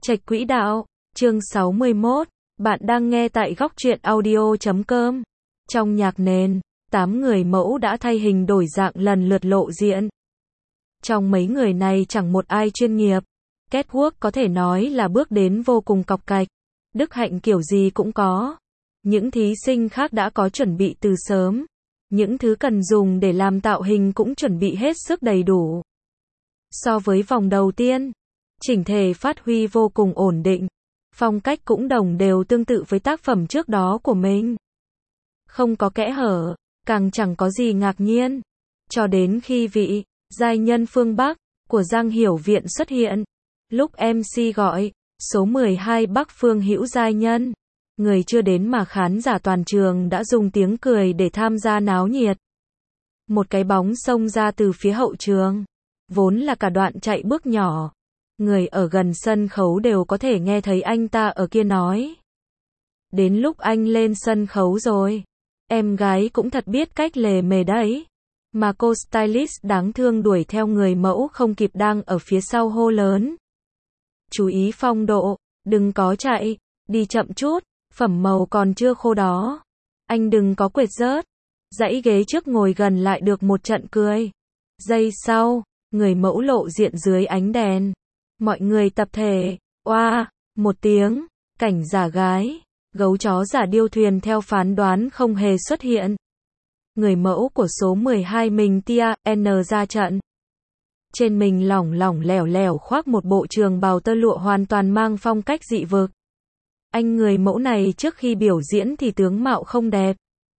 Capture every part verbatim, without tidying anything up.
Trạch Quỹ Đạo, chương sáu mươi mốt, bạn đang nghe tại góc truyện audio chấm com. Trong nhạc nền, tám người mẫu đã thay hình đổi dạng lần lượt lộ diện. Trong mấy người này chẳng một ai chuyên nghiệp. Catwalk có thể nói là bước đến vô cùng cọc cạch. Đức hạnh kiểu gì cũng có. Những thí sinh khác đã có chuẩn bị từ sớm. Những thứ cần dùng để làm tạo hình cũng chuẩn bị hết sức đầy đủ. So với vòng đầu tiên, chỉnh thể phát huy vô cùng ổn định. Phong cách cũng đồng đều tương tự với tác phẩm trước đó của mình. Không có kẽ hở, càng chẳng có gì ngạc nhiên. Cho đến khi vị giai nhân phương Bắc của Giang Hiểu Viện xuất hiện. Lúc em xê gọi, số mười hai Bắc Phương Hữu giai nhân. Người chưa đến mà khán giả toàn trường đã dùng tiếng cười để tham gia náo nhiệt. Một cái bóng xông ra từ phía hậu trường. Vốn là cả đoạn chạy bước nhỏ. Người ở gần sân khấu đều có thể nghe thấy anh ta ở kia nói. Đến lúc anh lên sân khấu rồi. Em gái cũng thật biết cách lề mề đấy. Mà cô stylist đáng thương đuổi theo người mẫu không kịp đang ở phía sau hô lớn. Chú ý phong độ, đừng có chạy, đi chậm chút, phẩm màu còn chưa khô đó. Anh đừng có quệt rớt. Dãy ghế trước ngồi gần lại được một trận cười. Giây sau, người mẫu lộ diện dưới ánh đèn. Mọi người tập thể, oa, một tiếng, cảnh giả gái, gấu chó giả điêu thuyền theo phán đoán không hề xuất hiện. Người mẫu của số mười hai mình Tia N ra trận. Trên mình lỏng lỏng lẻo lẻo khoác một bộ trường bào tơ lụa hoàn toàn mang phong cách dị vực. Anh người mẫu này trước khi biểu diễn thì tướng mạo không đẹp.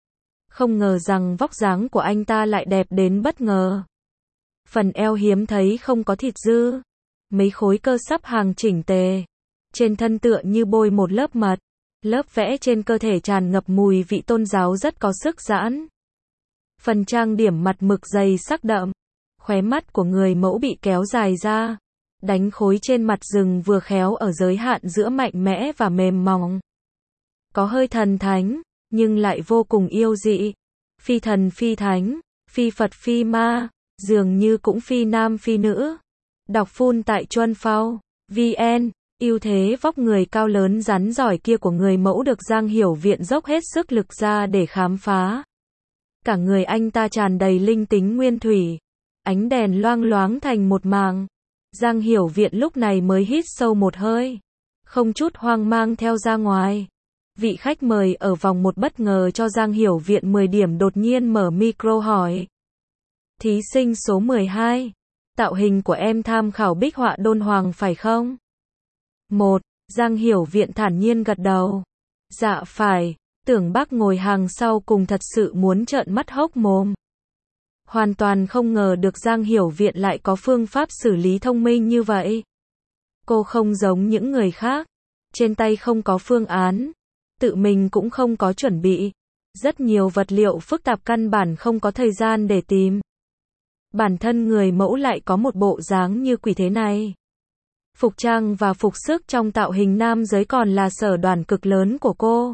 Không ngờ rằng vóc dáng của anh ta lại đẹp đến bất ngờ. Phần eo hiếm thấy không có thịt dư. Mấy khối cơ sắp hàng chỉnh tề. Trên thân tựa như bôi một lớp mật. Lớp vẽ trên cơ thể tràn ngập mùi vị tôn giáo rất có sức giãn. Phần trang điểm mặt mực dày sắc đậm. Khóe mắt của người mẫu bị kéo dài ra. Đánh khối trên mặt rừng vừa khéo ở giới hạn giữa mạnh mẽ và mềm mỏng. Có hơi thần thánh, nhưng lại vô cùng yêu dị. Phi thần phi thánh, phi Phật phi ma, dường như cũng phi nam phi nữ. Đọc phun tại Chuân Phao, vn, ưu thế vóc người cao lớn rắn giỏi kia của người mẫu được Giang Hiểu Viện dốc hết sức lực ra để khám phá. Cả người anh ta tràn đầy linh tính nguyên thủy. Ánh đèn loang loáng thành một màng. Giang Hiểu Viện lúc này mới hít sâu một hơi. Không chút hoang mang theo ra ngoài. Vị khách mời ở vòng một bất ngờ cho Giang Hiểu Viện mười điểm đột nhiên mở micro hỏi. Thí sinh số mười hai. Tạo hình của em tham khảo bích họa đôn hoàng phải không? Một. Giang Hiểu Viện thản nhiên gật đầu. Dạ phải. Tưởng bác ngồi hàng sau cùng thật sự muốn trợn mắt hốc mồm. Hoàn toàn không ngờ được Giang Hiểu Viện lại có phương pháp xử lý thông minh như vậy. Cô không giống những người khác. Trên tay không có phương án. Tự mình cũng không có chuẩn bị. Rất nhiều vật liệu phức tạp căn bản không có thời gian để tìm. Bản thân người mẫu lại có một bộ dáng như quỷ thế này. Phục trang và phục sức trong tạo hình nam giới còn là sở đoàn cực lớn của cô.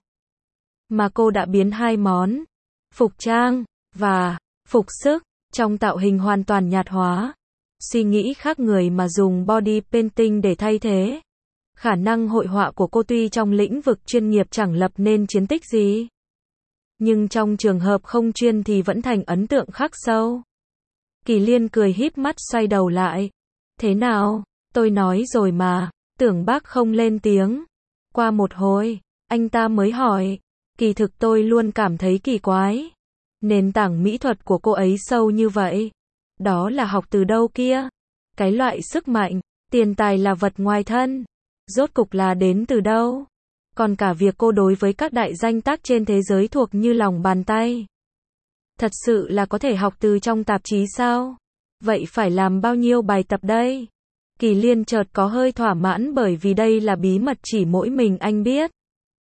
Mà cô đã biến hai món, phục trang và phục sức, trong tạo hình hoàn toàn nhạt hóa. Suy nghĩ khác người mà dùng body painting để thay thế. Khả năng hội họa của cô tuy trong lĩnh vực chuyên nghiệp chẳng lập nên chiến tích gì. Nhưng trong trường hợp không chuyên thì vẫn thành ấn tượng khắc sâu. Kỳ Liên cười híp mắt xoay đầu lại. Thế nào, tôi nói rồi mà, tưởng bác không lên tiếng. Qua một hồi, anh ta mới hỏi. Kỳ thực tôi luôn cảm thấy kỳ quái. Nền tảng mỹ thuật của cô ấy sâu như vậy. Đó là học từ đâu kia? Cái loại sức mạnh, tiền tài là vật ngoài thân. Rốt cục là đến từ đâu? Còn cả việc cô đối với các đại danh tác trên thế giới thuộc như lòng bàn tay. Thật sự là có thể học từ trong tạp chí sao? Vậy phải làm bao nhiêu bài tập đây? Kỳ Liên chợt có hơi thỏa mãn bởi vì đây là bí mật chỉ mỗi mình anh biết.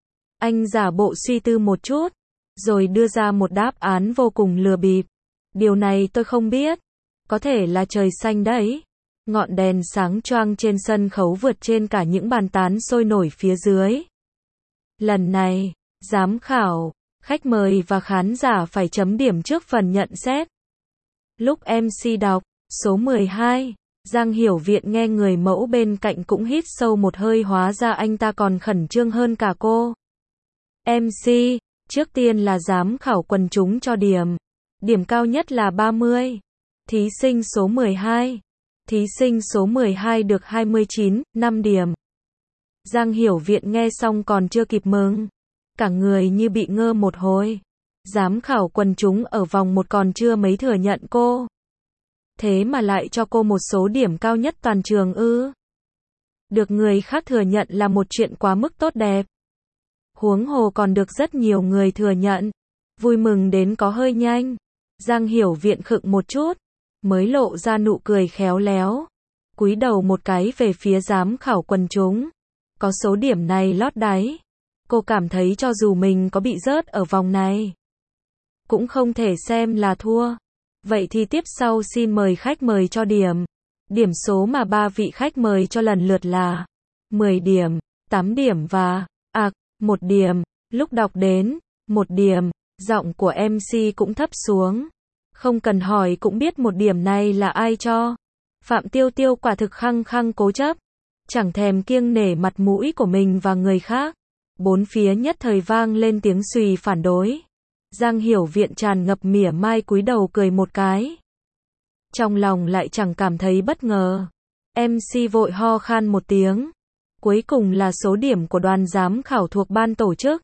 Anh giả bộ suy tư một chút, rồi đưa ra một đáp án vô cùng lừa bịp. Điều này tôi không biết. Có thể là trời xanh đấy. Ngọn đèn sáng choang trên sân khấu vượt trên cả những bàn tán sôi nổi phía dưới. Lần này, giám khảo, khách mời và khán giả phải chấm điểm trước phần nhận xét. Lúc em xê đọc, số mười hai, Giang Hiểu Viện nghe người mẫu bên cạnh cũng hít sâu một hơi, hóa ra anh ta còn khẩn trương hơn cả cô. em xê, trước tiên là giám khảo quần chúng cho điểm. Điểm cao nhất là ba mươi. Thí sinh số mười hai. Thí sinh số mười hai được hai mươi chín, năm điểm. Giang Hiểu Viện nghe xong còn chưa kịp mừng. Cả người như bị ngơ một hồi. Giám khảo quần chúng ở vòng một còn chưa mấy thừa nhận cô. Thế mà lại cho cô một số điểm cao nhất toàn trường ư. Được người khác thừa nhận là một chuyện quá mức tốt đẹp. Huống hồ còn được rất nhiều người thừa nhận. Vui mừng đến có hơi nhanh. Giang Hiểu Viện khựng một chút, mới lộ ra nụ cười khéo léo. Cúi đầu một cái về phía giám khảo quần chúng. Có số điểm này lót đáy. Cô cảm thấy cho dù mình có bị rớt ở vòng này, cũng không thể xem là thua. Vậy thì tiếp sau xin mời khách mời cho điểm. Điểm số mà ba vị khách mời cho lần lượt là mười điểm, tám điểm và ạc, một điểm. Lúc đọc đến một điểm, giọng của em xê cũng thấp xuống. Không cần hỏi cũng biết một điểm này là ai cho. Phạm Tiêu Tiêu quả thực khăng khăng cố chấp, chẳng thèm kiêng nể mặt mũi của mình và người khác. Bốn phía nhất thời vang lên tiếng xùy phản đối. Giang Hiểu Viện tràn ngập mỉa mai cúi đầu cười một cái. Trong lòng lại chẳng cảm thấy bất ngờ. em xê vội ho khan một tiếng. Cuối cùng là số điểm của đoàn giám khảo thuộc ban tổ chức.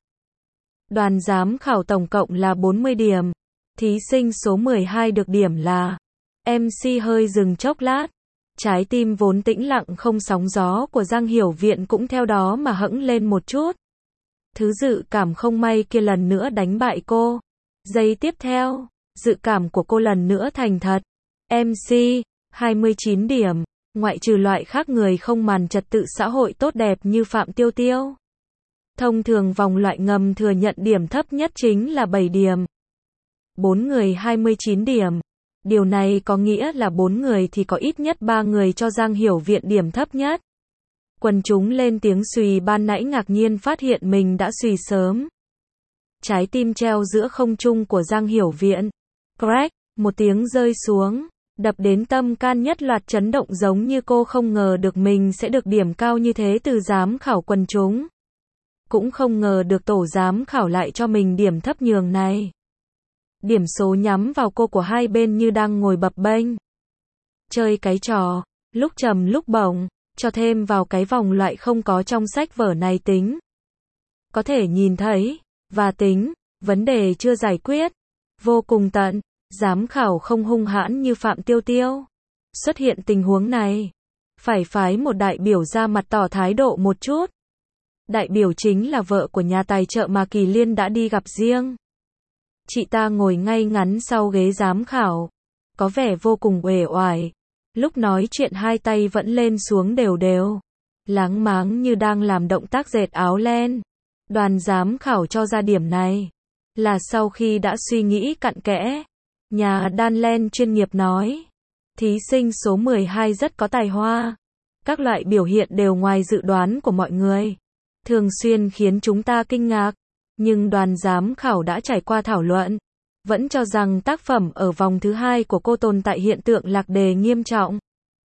Đoàn giám khảo tổng cộng là bốn mươi điểm. Thí sinh số mười hai được điểm là. em xê hơi dừng chốc lát. Trái tim vốn tĩnh lặng không sóng gió của Giang Hiểu Viện cũng theo đó mà hững lên một chút. Thứ dự cảm không may kia lần nữa đánh bại cô. Giây tiếp theo, dự cảm của cô lần nữa thành thật. em xê, hai mươi chín điểm, ngoại trừ loại khác người không màn trật tự xã hội tốt đẹp như Phạm Tiêu Tiêu. Thông thường vòng loại ngầm thừa nhận điểm thấp nhất chính là bảy điểm. Bốn người hai mươi chín điểm. Điều này có nghĩa là bốn người thì có ít nhất ba người cho Giang Hiểu Viện điểm thấp nhất. Quần chúng lên tiếng xùy ban nãy ngạc nhiên phát hiện mình đã xùy sớm. Trái tim treo giữa không trung của Giang Hiểu Viện. Crack, một tiếng rơi xuống, đập đến tâm can nhất loạt chấn động giống như cô không ngờ được mình sẽ được điểm cao như thế từ giám khảo quần chúng. Cũng không ngờ được tổ giám khảo lại cho mình điểm thấp nhường này. Điểm số nhắm vào cô của hai bên như đang ngồi bập bênh. Chơi cái trò, lúc trầm lúc bổng, cho thêm vào cái vòng loại không có trong sách vở này tính. Có thể nhìn thấy, và tính, vấn đề chưa giải quyết. Vô cùng tận, giám khảo không hung hãn như Phạm Tiêu Tiêu. Xuất hiện tình huống này, phải phái một đại biểu ra mặt tỏ thái độ một chút. Đại biểu chính là vợ của nhà tài trợ mà Kỳ Liên đã đi gặp riêng. Chị ta ngồi ngay ngắn sau ghế giám khảo, có vẻ vô cùng uể oải. Lúc nói chuyện hai tay vẫn lên xuống đều đều, láng máng như đang làm động tác dệt áo len. Đoàn giám khảo cho ra điểm này là sau khi đã suy nghĩ cặn kẽ. Nhà đan len chuyên nghiệp nói, thí sinh số mười hai rất có tài hoa. Các loại biểu hiện đều ngoài dự đoán của mọi người, thường xuyên khiến chúng ta kinh ngạc. Nhưng đoàn giám khảo đã trải qua thảo luận, vẫn cho rằng tác phẩm ở vòng thứ hai của cô tồn tại hiện tượng lạc đề nghiêm trọng.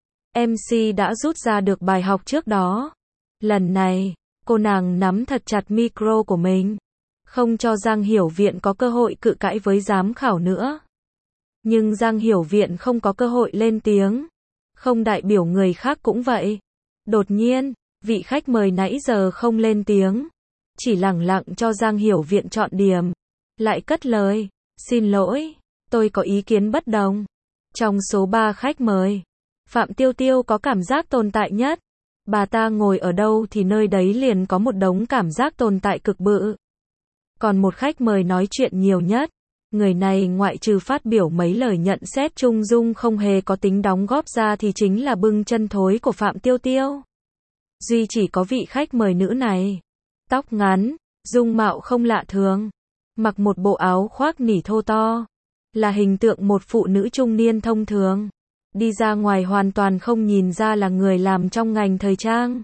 em xê đã rút ra được bài học trước đó. Lần này, cô nàng nắm thật chặt micro của mình, không cho Giang Hiểu Viện có cơ hội cự cãi với giám khảo nữa. Nhưng Giang Hiểu Viện không có cơ hội lên tiếng, không đại biểu người khác cũng vậy. Đột nhiên, vị khách mời nãy giờ không lên tiếng, chỉ lẳng lặng cho Giang Hiểu Viện chọn điểm, lại cất lời, xin lỗi, tôi có ý kiến bất đồng. Trong số ba khách mời, Phạm Tiêu Tiêu có cảm giác tồn tại nhất. Bà ta ngồi ở đâu thì nơi đấy liền có một đống cảm giác tồn tại cực bự. Còn một khách mời nói chuyện nhiều nhất. Người này ngoại trừ phát biểu mấy lời nhận xét trung dung không hề có tính đóng góp ra thì chính là bưng chân thối của Phạm Tiêu Tiêu. Duy chỉ có vị khách mời nữ này, tóc ngắn, dung mạo không lạ thường, mặc một bộ áo khoác nỉ thô to, là hình tượng một phụ nữ trung niên thông thường. Đi ra ngoài hoàn toàn không nhìn ra là người làm trong ngành thời trang.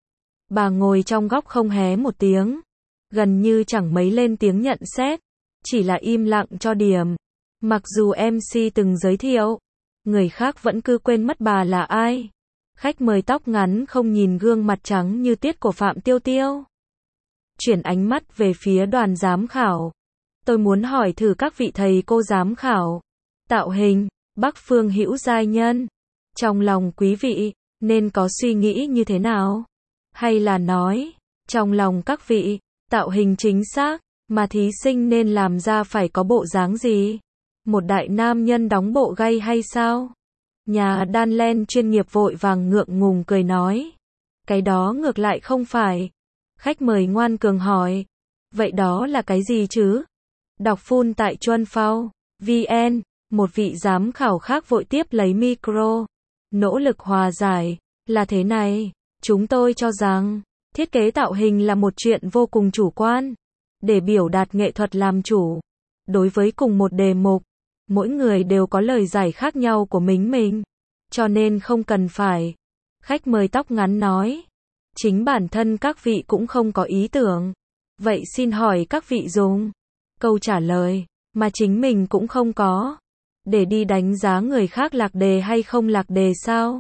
Bà ngồi trong góc không hé một tiếng, gần như chẳng mấy lên tiếng nhận xét, chỉ là im lặng cho điểm. Mặc dù em xê từng giới thiệu, người khác vẫn cứ quên mất bà là ai. Khách mời tóc ngắn không nhìn gương mặt trắng như tiết của Phạm Tiêu Tiêu. Chuyển ánh mắt về phía đoàn giám khảo. Tôi muốn hỏi thử các vị thầy cô giám khảo. Tạo hình, Bắc Phương Hữu giai nhân. Trong lòng quý vị, nên có suy nghĩ như thế nào? Hay là nói, trong lòng các vị, tạo hình chính xác, mà thí sinh nên làm ra phải có bộ dáng gì? Một đại nam nhân đóng bộ gay hay sao? Nhà đan len chuyên nghiệp vội vàng ngượng ngùng cười nói. Cái đó ngược lại không phải. Khách mời ngoan cường hỏi. Vậy đó là cái gì chứ? Đọc full tại Chuân Phao, vn, một vị giám khảo khác vội tiếp lấy micro. Nỗ lực hòa giải, là thế này, chúng tôi cho rằng, thiết kế tạo hình là một chuyện vô cùng chủ quan. Để biểu đạt nghệ thuật làm chủ, đối với cùng một đề mục, mỗi người đều có lời giải khác nhau của mình mình, cho nên không cần phải. Khách mời tóc ngắn nói, chính bản thân các vị cũng không có ý tưởng. Vậy xin hỏi các vị dùng câu trả lời mà chính mình cũng không có, để đi đánh giá người khác lạc đề hay không lạc đề sao?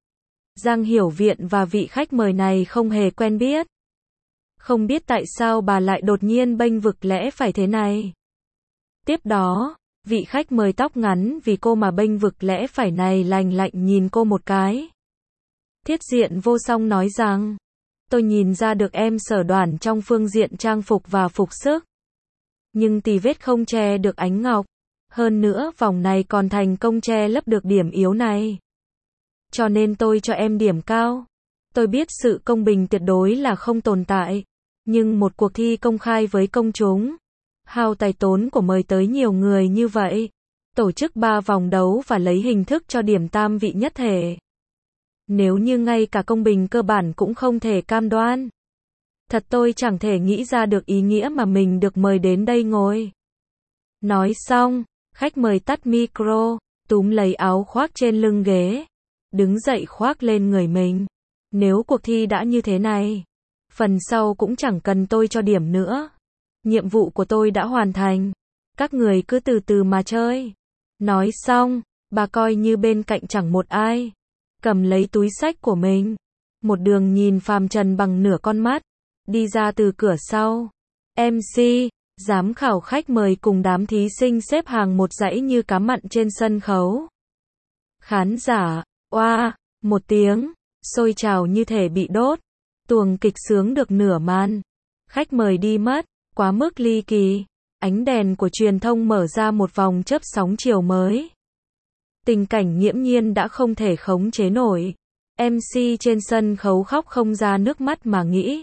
Giang Hiểu Viện và vị khách mời này không hề quen biết. Không biết tại sao bà lại đột nhiên bênh vực lẽ phải thế này. Tiếp đó, vị khách mời tóc ngắn vì cô mà bênh vực lẽ phải này lành lạnh nhìn cô một cái. Thiết Diện Vô Song nói rằng, tôi nhìn ra được em sở đoản trong phương diện trang phục và phục sức. Nhưng tì vết không che được ánh ngọc. Hơn nữa vòng này còn thành công che lấp được điểm yếu này. Cho nên tôi cho em điểm cao. Tôi biết sự công bình tuyệt đối là không tồn tại. Nhưng một cuộc thi công khai với công chúng, hao tài tốn của mời tới nhiều người như vậy, tổ chức ba vòng đấu và lấy hình thức cho điểm tam vị nhất thể. Nếu như ngay cả công bình cơ bản cũng không thể cam đoan, thật tôi chẳng thể nghĩ ra được ý nghĩa mà mình được mời đến đây ngồi. Nói xong, khách mời tắt micro, túm lấy áo khoác trên lưng ghế, đứng dậy khoác lên người mình. Nếu cuộc thi đã như thế này, phần sau cũng chẳng cần tôi cho điểm nữa. Nhiệm vụ của tôi đã hoàn thành. Các người cứ từ từ mà chơi. Nói xong, bà coi như bên cạnh chẳng một ai. Cầm lấy túi xách của mình. Một đường nhìn phàm trần bằng nửa con mắt. Đi ra từ cửa sau. em xê, giám khảo khách mời cùng đám thí sinh xếp hàng một dãy như cá mặn trên sân khấu. Khán giả, oa, một tiếng, sôi trào như thể bị đốt. Tuồng kịch sướng được nửa màn. Khách mời đi mất, quá mức ly kỳ. Ánh đèn của truyền thông mở ra một vòng chớp sóng chiều mới. Tình cảnh nghiễm nhiên đã không thể khống chế nổi. em xê trên sân khấu khóc không ra nước mắt mà nghĩ.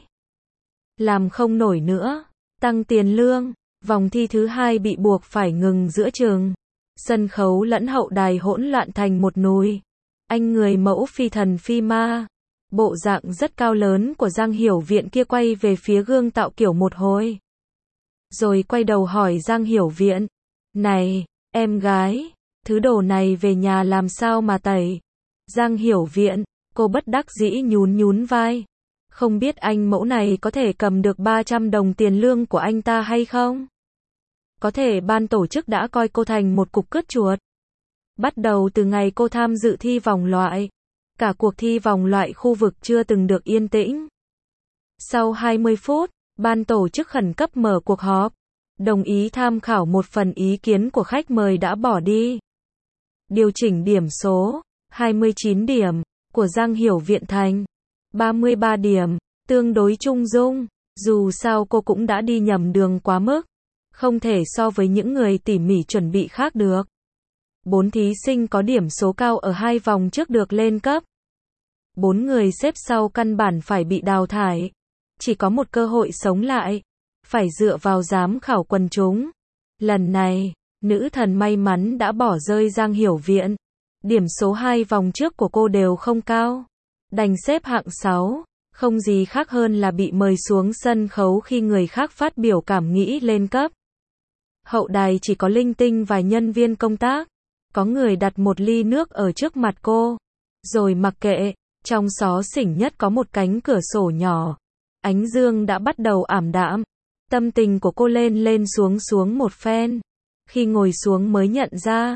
Làm không nổi nữa. Tăng tiền lương. Vòng thi thứ hai bị buộc phải ngừng giữa chừng. Sân khấu lẫn hậu đài hỗn loạn thành một nùi. Anh người mẫu phi thần phi ma. Bộ dạng rất cao lớn của Giang Hiểu Viện kia quay về phía gương tạo kiểu một hồi. Rồi quay đầu hỏi Giang Hiểu Viện. Này, em gái, thứ đồ này về nhà làm sao mà tẩy? Giang Hiểu Viện, cô bất đắc dĩ nhún nhún vai. Không biết anh mẫu này có thể cầm được ba trăm đồng tiền lương của anh ta hay không? Có thể ban tổ chức đã coi cô thành một cục cứt chuột. Bắt đầu từ ngày cô tham dự thi vòng loại, cả cuộc thi vòng loại khu vực chưa từng được yên tĩnh. Sau hai mươi phút, ban tổ chức khẩn cấp mở cuộc họp, đồng ý tham khảo một phần ý kiến của khách mời đã bỏ đi. Điều chỉnh điểm số, hai mươi chín điểm, của Giang Hiểu Viện thành ba mươi ba điểm, tương đối trung dung, dù sao cô cũng đã đi nhầm đường quá mức, không thể so với những người tỉ mỉ chuẩn bị khác được. Bốn thí sinh có điểm số cao ở hai vòng trước được lên cấp. Bốn người xếp sau căn bản phải bị đào thải. Chỉ có một cơ hội sống lại. Phải dựa vào giám khảo quần chúng. Lần này, nữ thần may mắn đã bỏ rơi Giang Hiểu Viện. Điểm số hai vòng trước của cô đều không cao. Đành xếp hạng sáu. Không gì khác hơn là bị mời xuống sân khấu khi người khác phát biểu cảm nghĩ lên cấp. Hậu đài chỉ có linh tinh vài nhân viên công tác. Có người đặt một ly nước ở trước mặt cô. Rồi mặc kệ, trong xó xỉnh nhất có một cánh cửa sổ nhỏ. Ánh dương đã bắt đầu ảm đạm. Tâm tình của cô lên lên xuống xuống một phen. Khi ngồi xuống mới nhận ra,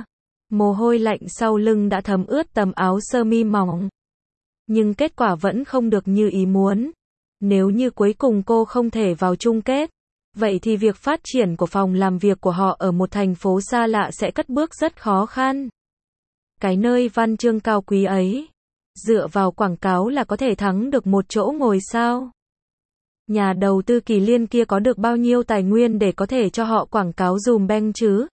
Mồ hôi lạnh sau lưng đã thấm ướt tấm áo sơ mi mỏng. Nhưng kết quả vẫn không được như ý muốn. Nếu như cuối cùng cô không thể vào chung kết, vậy thì việc phát triển của phòng làm việc của họ ở một thành phố xa lạ sẽ cất bước rất khó khăn. Cái nơi văn chương cao quý ấy, dựa vào quảng cáo là có thể thắng được một chỗ ngồi sao? Nhà đầu tư Kỳ Liên kia có được bao nhiêu tài nguyên để có thể cho họ quảng cáo dùm beng chứ?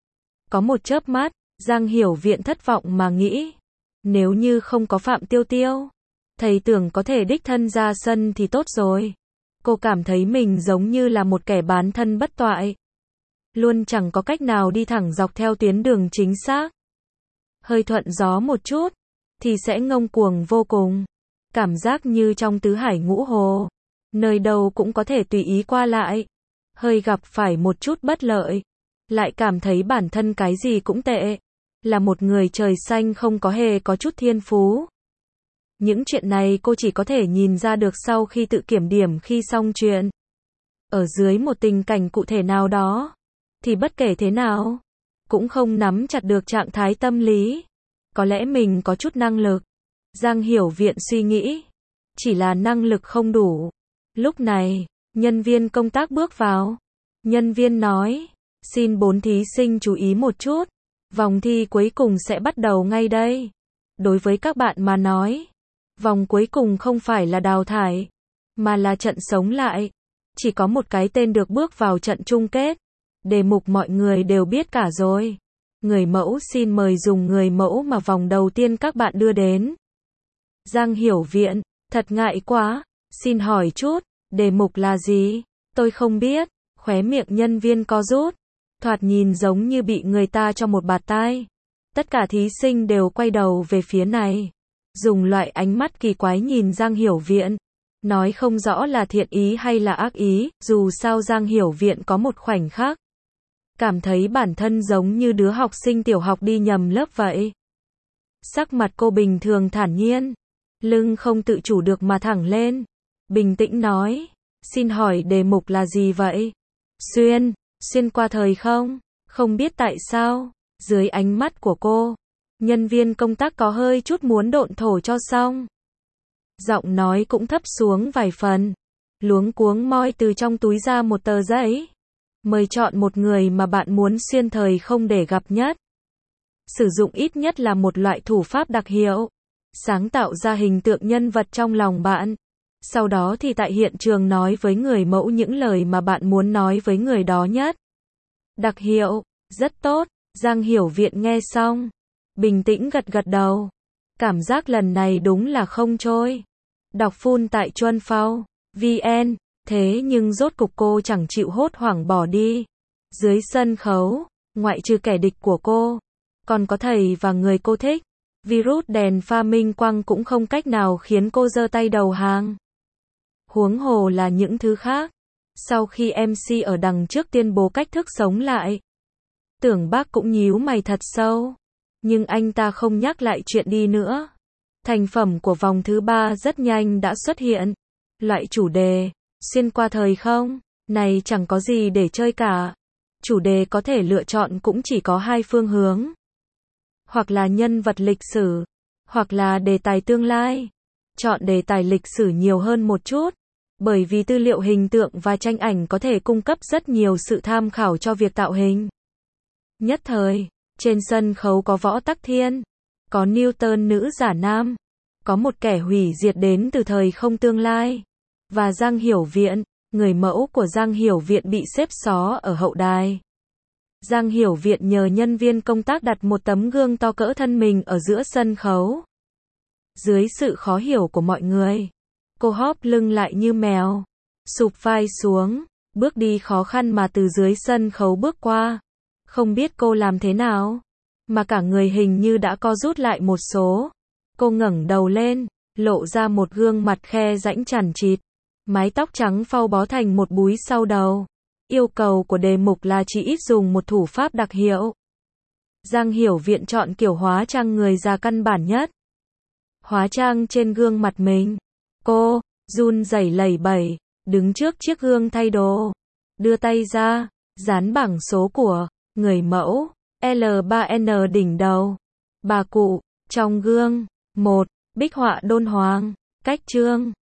Có một chớp mắt, Giang Hiểu Viện thất vọng mà nghĩ, nếu như không có Phạm Tiêu Tiêu, thầy tưởng có thể đích thân ra sân thì tốt rồi. Cô cảm thấy mình giống như là một kẻ bán thân bất toại, luôn chẳng có cách nào đi thẳng dọc theo tuyến đường chính xác. Hơi thuận gió một chút, thì sẽ ngông cuồng vô cùng. Cảm giác như trong tứ hải ngũ hồ, nơi đâu cũng có thể tùy ý qua lại. Hơi gặp phải một chút bất lợi, lại cảm thấy bản thân cái gì cũng tệ. Là một người trời xanh không có hề có chút thiên phú. Những chuyện này cô chỉ có thể nhìn ra được sau khi tự kiểm điểm khi xong chuyện. Ở dưới một tình cảnh cụ thể nào đó, thì bất kể thế nào, cũng không nắm chặt được trạng thái tâm lý. Có lẽ mình có chút năng lực. Giang Hiểu Viện suy nghĩ. Chỉ là năng lực không đủ. Lúc này, nhân viên công tác bước vào. Nhân viên nói, xin bốn thí sinh chú ý một chút. Vòng thi cuối cùng sẽ bắt đầu ngay đây. Đối với các bạn mà nói, vòng cuối cùng không phải là đào thải, mà là trận sống lại. Chỉ có một cái tên được bước vào trận chung kết. Đề mục mọi người đều biết cả rồi. Người mẫu xin mời dùng người mẫu mà vòng đầu tiên các bạn đưa đến. Giang Hiểu Viện, thật ngại quá, xin hỏi chút, đề mục là gì? Tôi không biết. Khóe miệng nhân viên co rút, thoạt nhìn giống như bị người ta cho một bạt tai. Tất cả thí sinh đều quay đầu về phía này, dùng loại ánh mắt kỳ quái nhìn Giang Hiểu Viện, nói không rõ là thiện ý hay là ác ý. Dù sao Giang Hiểu Viện có một khoảnh khắc cảm thấy bản thân giống như đứa học sinh tiểu học đi nhầm lớp vậy. Sắc mặt cô bình thường thản nhiên, lưng không tự chủ được mà thẳng lên, bình tĩnh nói, xin hỏi đề mục là gì vậy? Xuyên, xuyên qua thời không? Không biết tại sao, dưới ánh mắt của cô, nhân viên công tác có hơi chút muốn độn thổ cho xong. Giọng nói cũng thấp xuống vài phần, luống cuống moi từ trong túi ra một tờ giấy. Mời chọn một người mà bạn muốn xuyên thời không để gặp nhất. Sử dụng ít nhất là một loại thủ pháp đặc hiệu. Sáng tạo ra hình tượng nhân vật trong lòng bạn. Sau đó thì tại hiện trường nói với người mẫu những lời mà bạn muốn nói với người đó nhất. Đặc hiệu, rất tốt. Giang Hiểu Viện nghe xong, bình tĩnh gật gật đầu. Cảm giác lần này đúng là không trôi. Đọc full tại Chuân Phao, vn. Thế nhưng rốt cục cô chẳng chịu hốt hoảng bỏ đi. Dưới sân khấu, ngoại trừ kẻ địch của cô, còn có thầy và người cô thích. Virus đèn pha minh quang cũng không cách nào khiến cô giơ tay đầu hàng. Huống hồ là những thứ khác. Sau khi em xê ở đằng trước tuyên bố cách thức sống lại, Tưởng Bác cũng nhíu mày thật sâu. Nhưng anh ta không nhắc lại chuyện đi nữa. Thành phẩm của vòng thứ ba rất nhanh đã xuất hiện. Loại chủ đề xuyên qua thời không này chẳng có gì để chơi cả. Chủ đề có thể lựa chọn cũng chỉ có hai phương hướng. Hoặc là nhân vật lịch sử, hoặc là đề tài tương lai. Chọn đề tài lịch sử nhiều hơn một chút, bởi vì tư liệu hình tượng và tranh ảnh có thể cung cấp rất nhiều sự tham khảo cho việc tạo hình. Nhất thời, trên sân khấu có Võ Tắc Thiên, có Newton nữ giả nam, có một kẻ hủy diệt đến từ thời không tương lai, và Giang Hiểu Viện, người mẫu của Giang Hiểu Viện bị xếp xó ở hậu đài. Giang Hiểu Viện nhờ nhân viên công tác đặt một tấm gương to cỡ thân mình ở giữa sân khấu. Dưới sự khó hiểu của mọi người, cô hóp lưng lại như mèo, sụp vai xuống, bước đi khó khăn mà từ dưới sân khấu bước qua. Không biết cô làm thế nào, mà cả người hình như đã co rút lại một số. Cô ngẩng đầu lên, lộ ra một gương mặt khe rãnh chằn chịt, mái tóc trắng phau bó thành một búi sau đầu. Yêu cầu của đề mục là chỉ ít dùng một thủ pháp đặc hiệu. Giang Hiểu Viện chọn kiểu hóa trang người già căn bản nhất. Hóa trang trên gương mặt mình. Cô run rẩy lẩy bẩy, đứng trước chiếc gương thay đồ, đưa tay ra, dán bảng số của người mẫu, L ba N đỉnh đầu. Bà cụ, trong gương. một. Bích họa đôn hoàng. Cách chương.